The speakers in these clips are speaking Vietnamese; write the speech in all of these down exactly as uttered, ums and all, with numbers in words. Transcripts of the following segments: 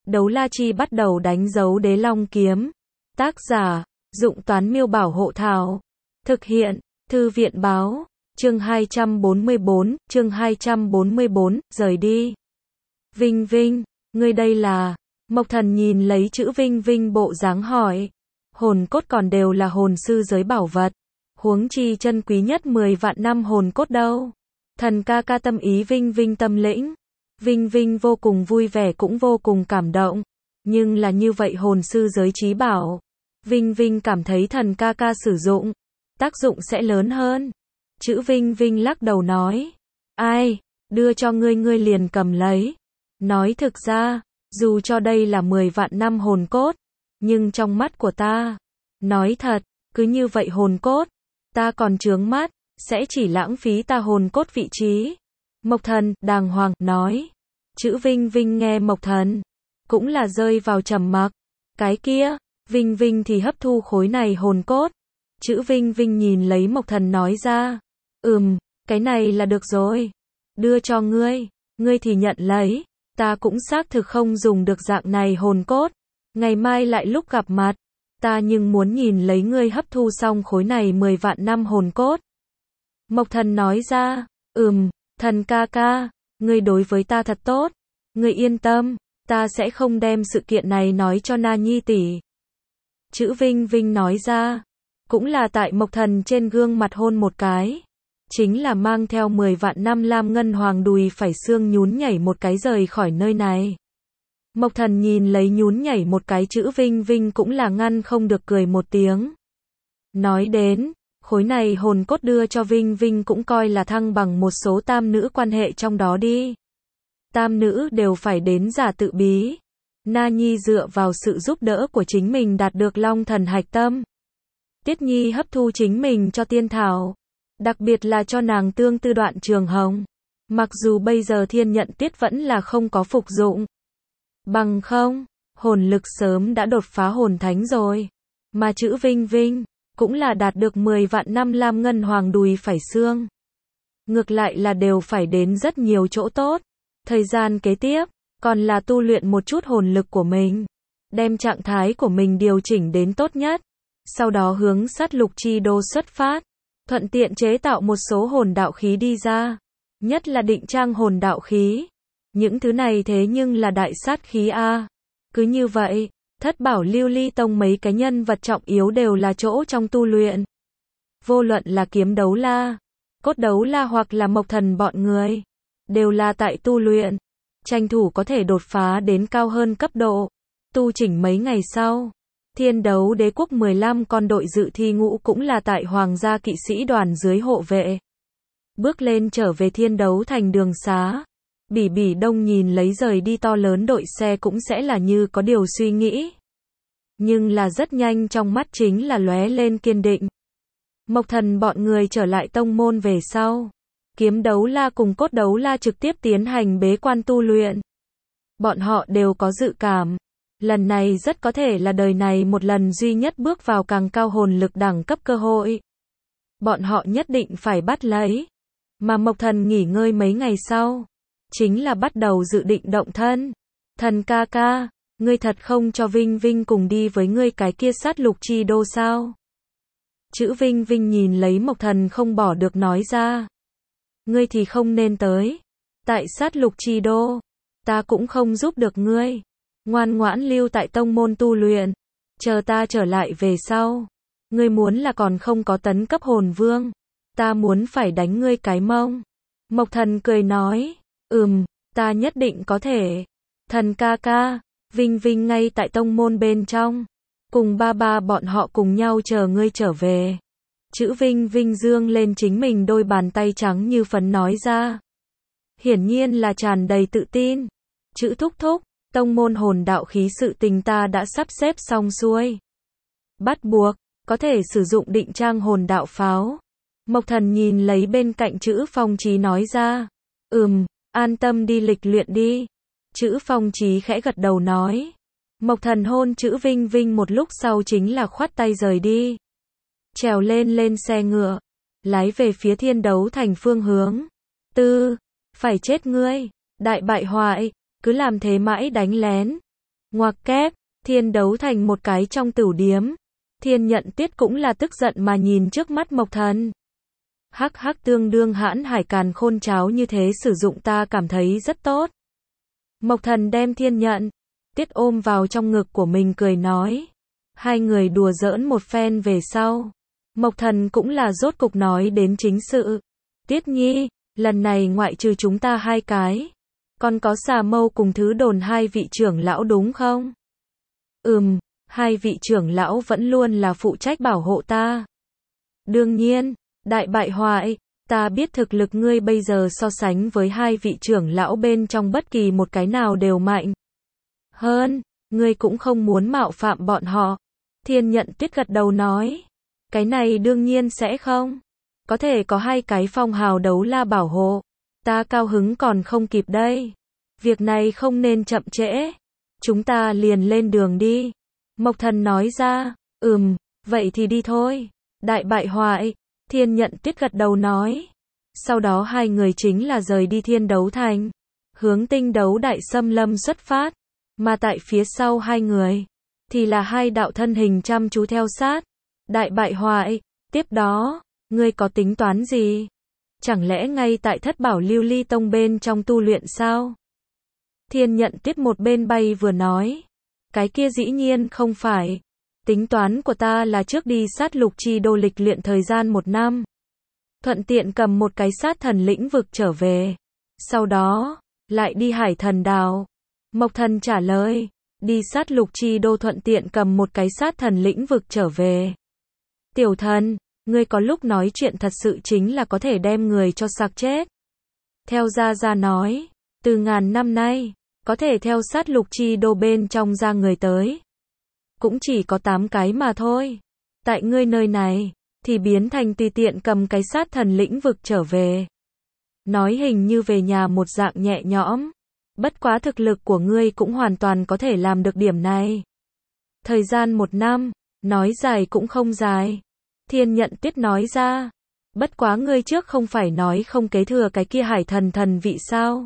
Đấu la chi bắt đầu đánh dấu đế long kiếm. Tác giả, Dụng Toán Miêu Bảo Hộ Thảo. Thực hiện, Thư viện Báo. Chương hai trăm bốn mươi bốn, chương hai trăm bốn mươi bốn, rời đi. Vinh Vinh, ngươi đây là... Mộc Thần nhìn lấy chữ Vinh Vinh bộ dáng hỏi. Hồn cốt còn đều là hồn sư giới bảo vật. Huống chi chân quý nhất mười vạn năm hồn cốt đâu. Thần ca ca tâm ý Vinh Vinh tâm lĩnh. Vinh Vinh vô cùng vui vẻ cũng vô cùng cảm động. Nhưng là như vậy hồn sư giới trí bảo. Vinh Vinh cảm thấy thần ca ca sử dụng. Tác dụng sẽ lớn hơn. Chữ Vinh Vinh lắc đầu nói. Ai, đưa cho ngươi ngươi liền cầm lấy. Nói thực ra, dù cho đây là mười vạn năm hồn cốt. Nhưng trong mắt của ta, nói thật, cứ như vậy hồn cốt, ta còn chướng mắt, sẽ chỉ lãng phí ta hồn cốt vị trí. Mộc Thần, đàng hoàng, nói. Chữ Vinh Vinh nghe Mộc Thần, cũng là rơi vào trầm mặc. Cái kia, Vinh Vinh thì hấp thu khối này hồn cốt. Chữ Vinh Vinh nhìn lấy Mộc Thần nói ra. Ừm, cái này là được rồi. Đưa cho ngươi, ngươi thì nhận lấy. Ta cũng xác thực không dùng được dạng này hồn cốt. Ngày mai lại lúc gặp mặt, ta nhưng muốn nhìn lấy ngươi hấp thu xong khối này mười vạn năm hồn cốt. Mộc Thần nói ra, ừm, thần ca ca, ngươi đối với ta thật tốt. Ngươi yên tâm, ta sẽ không đem sự kiện này nói cho Na Nhi tỷ. Chữ Vinh Vinh nói ra, cũng là tại Mộc Thần trên gương mặt hôn một cái. Chính là mang theo mười vạn năm lam ngân hoàng đùi phải xương nhún nhảy một cái rời khỏi nơi này. Mộc Thần nhìn lấy nhún nhảy một cái chữ Vinh Vinh cũng là ngăn không được cười một tiếng. Nói đến, khối này hồn cốt đưa cho Vinh Vinh cũng coi là thăng bằng một số tam nữ quan hệ trong đó đi. Tam nữ đều phải đến giả tự bí. Na Nhi dựa vào sự giúp đỡ của chính mình đạt được Long Thần Hạch Tâm. Tiết Nhi hấp thu chính mình cho Tiên Thảo. Đặc biệt là cho nàng tương tư đoạn trường hồng. Mặc dù bây giờ thiên nhận tiết vẫn là không có phục dụng. Bằng không, hồn lực sớm đã đột phá hồn thánh rồi. Mà chữ Vinh Vinh, cũng là đạt được mười vạn năm lam ngân hoàng đùi phải xương. Ngược lại là đều phải đến rất nhiều chỗ tốt. Thời gian kế tiếp, còn là tu luyện một chút hồn lực của mình. Đem trạng thái của mình điều chỉnh đến tốt nhất. Sau đó hướng sát lục chi đô xuất phát. Thuận tiện chế tạo một số hồn đạo khí đi ra. Nhất là định trang hồn đạo khí. Những thứ này thế nhưng là đại sát khí a. Cứ như vậy, Thất Bảo Lưu Ly Tông mấy cái nhân vật trọng yếu đều là chỗ trong tu luyện. Vô luận là kiếm đấu la, cốt đấu la hoặc là Mộc Thần bọn người, đều là tại tu luyện. Tranh thủ có thể đột phá đến cao hơn cấp độ. Tu chỉnh mấy ngày sau, Thiên Đấu Đế quốc mười lăm con đội dự thi ngũ cũng là tại Hoàng gia kỵ sĩ đoàn dưới hộ vệ. Bước lên trở về Thiên Đấu thành đường xá. Bỉ Bỉ Đông nhìn lấy rời đi to lớn đội xe cũng sẽ là như có điều suy nghĩ. Nhưng là rất nhanh trong mắt chính là lóe lên kiên định. Mộc Thần bọn người trở lại tông môn về sau. Kiếm đấu la cùng cốt đấu la trực tiếp tiến hành bế quan tu luyện. Bọn họ đều có dự cảm. Lần này rất có thể là đời này một lần duy nhất bước vào càng cao hồn lực đẳng cấp cơ hội. Bọn họ nhất định phải bắt lấy. Mà Mộc Thần nghỉ ngơi mấy ngày sau. Chính là bắt đầu dự định động thân. Thần ca ca, ngươi thật không cho Vinh Vinh cùng đi với ngươi cái kia sát lục chi đô sao? Chữ Vinh Vinh nhìn lấy Mộc Thần không bỏ được nói ra. Ngươi thì không nên tới. Tại sát lục chi đô, ta cũng không giúp được ngươi. Ngoan ngoãn lưu tại tông môn tu luyện. Chờ ta trở lại về sau. Ngươi muốn là còn không có tấn cấp hồn vương. Ta muốn phải đánh ngươi cái mông. Mộc Thần cười nói. Ừm, ta nhất định có thể. Thần ca ca, Vinh Vinh ngay tại tông môn bên trong. Cùng ba ba bọn họ cùng nhau chờ ngươi trở về. Chữ Vinh Vinh dương lên chính mình đôi bàn tay trắng như phấn nói ra. Hiển nhiên là tràn đầy tự tin. Chữ thúc thúc, tông môn hồn đạo khí sự tình ta đã sắp xếp xong xuôi. Bắt buộc, có thể sử dụng định trang hồn đạo pháo. Mộc Thần nhìn lấy bên cạnh chữ Phong Chí nói ra. Ừm. An tâm đi lịch luyện đi. Chữ Phong Chí khẽ gật đầu nói. Mộc Thần hôn chữ Vinh Vinh một lúc sau chính là khoát tay rời đi. Trèo lên lên xe ngựa. Lái về phía Thiên Đấu thành phương hướng. Tư, phải chết ngươi. Đại bại hoại, cứ làm thế mãi đánh lén. Ngoặc kép, Thiên đấu thành một cái trong tửu điếm. Thiên Nhận Tuyết cũng là tức giận mà nhìn trước mắt Mộc Thần. Hắc hắc, tương đương hãn hải càn khôn cháo như thế sử dụng ta cảm thấy rất tốt. Mộc Thần đem Thiên Nhận Tuyết ôm vào trong ngực của mình cười nói. Hai người đùa giỡn một phen về sau. Mộc Thần cũng là rốt cục nói đến chính sự. Tuyết Nhi, lần này ngoại trừ chúng ta hai cái, còn có Xà Mâu cùng Thứ Đồn hai vị trưởng lão đúng không? Ừm, hai vị trưởng lão vẫn luôn là phụ trách bảo hộ ta. Đương nhiên, đại bại hoại, ta biết thực lực ngươi bây giờ so sánh với hai vị trưởng lão bên trong bất kỳ một cái nào đều mạnh hơn, ngươi cũng không muốn mạo phạm bọn họ. Thiên Nhận Tuyết gật đầu nói. Cái này đương nhiên sẽ không. Có thể có hai cái phong hào đấu la bảo hộ. Ta cao hứng còn không kịp đây. Việc này không nên chậm trễ. Chúng ta liền lên đường đi. Mộc Thần nói ra. Ừm, vậy thì đi thôi. Đại bại hoại. Thiên Nhận Tuyết gật đầu nói. Sau đó hai người chính là rời đi Thiên Đấu Thành. Hướng Tinh Đấu Đại Xâm Lâm xuất phát. Mà tại phía sau hai người thì là hai đạo thân hình chăm chú theo sát. Đại bại hoại, tiếp đó, ngươi có tính toán gì? Chẳng lẽ ngay tại Thất Bảo Lưu Ly Tông bên trong tu luyện sao? Thiên Nhận Tuyết một bên bay vừa nói. Cái kia dĩ nhiên không phải. Tính toán của ta là trước đi sát lục chi đô lịch luyện thời gian một năm. Thuận tiện cầm một cái sát thần lĩnh vực trở về. Sau đó, lại đi Hải Thần Đảo. Mộc Thần trả lời. Đi sát lục chi đô thuận tiện cầm một cái sát thần lĩnh vực trở về. Tiểu thần, ngươi có lúc nói chuyện thật sự chính là có thể đem người cho sặc chết. Theo Gia Gia nói, từ ngàn năm nay, có thể theo sát lục chi đô bên trong ra người tới. Cũng chỉ có tám cái mà thôi. Tại ngươi nơi này, thì biến thành tùy tiện cầm cái sát thần lĩnh vực trở về. Nói hình như về nhà một dạng nhẹ nhõm. Bất quá thực lực của ngươi cũng hoàn toàn có thể làm được điểm này. Thời gian một năm, nói dài cũng không dài. Thiên Nhận Tuyết nói ra. Bất quá ngươi trước không phải nói không kế thừa cái kia Hải Thần thần vị sao?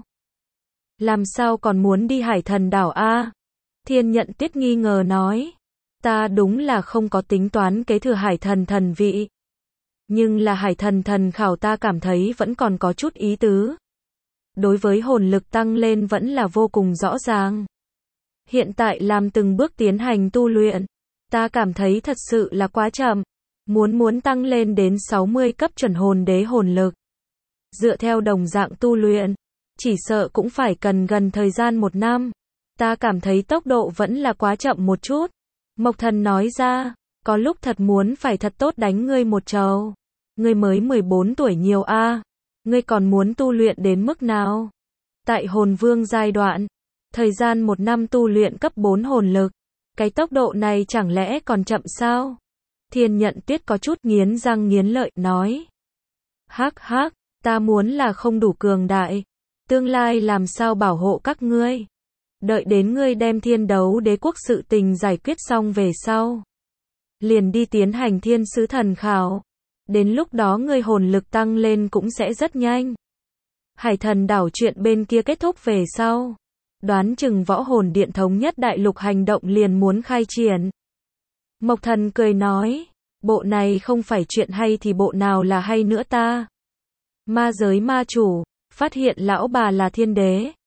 Làm sao còn muốn đi Hải Thần đảo a? Thiên Nhận Tuyết nghi ngờ nói. Ta đúng là không có tính toán kế thừa Hải Thần thần vị. Nhưng là Hải Thần thần khảo ta cảm thấy vẫn còn có chút ý tứ. Đối với hồn lực tăng lên vẫn là vô cùng rõ ràng. Hiện tại làm từng bước tiến hành tu luyện, ta cảm thấy thật sự là quá chậm. Muốn muốn tăng lên đến sáu mươi cấp chuẩn hồn đế hồn lực. Dựa theo đồng dạng tu luyện, chỉ sợ cũng phải cần gần thời gian một năm. Ta cảm thấy tốc độ vẫn là quá chậm một chút. Mộc Thần nói ra, có lúc thật muốn phải thật tốt đánh ngươi một trầu. Ngươi mới mười bốn tuổi nhiều a, ngươi còn muốn tu luyện đến mức nào? Tại hồn vương giai đoạn, thời gian một năm tu luyện cấp bốn hồn lực. Cái tốc độ này chẳng lẽ còn chậm sao? Thiên Nhận Tuyết có chút nghiến răng nghiến lợi nói. Hắc hắc, ta muốn là không đủ cường đại. Tương lai làm sao bảo hộ các ngươi? Đợi đến ngươi đem Thiên Đấu Đế quốc sự tình giải quyết xong về sau. Liền đi tiến hành thiên sứ thần khảo. Đến lúc đó ngươi hồn lực tăng lên cũng sẽ rất nhanh. Hải Thần đảo chuyện bên kia kết thúc về sau. Đoán chừng võ hồn điện thống nhất đại lục hành động liền muốn khai triển. Mộc Thần cười nói, bộ này không phải chuyện hay thì bộ nào là hay nữa ta. Ma giới ma chủ, phát hiện lão bà là thiên đế.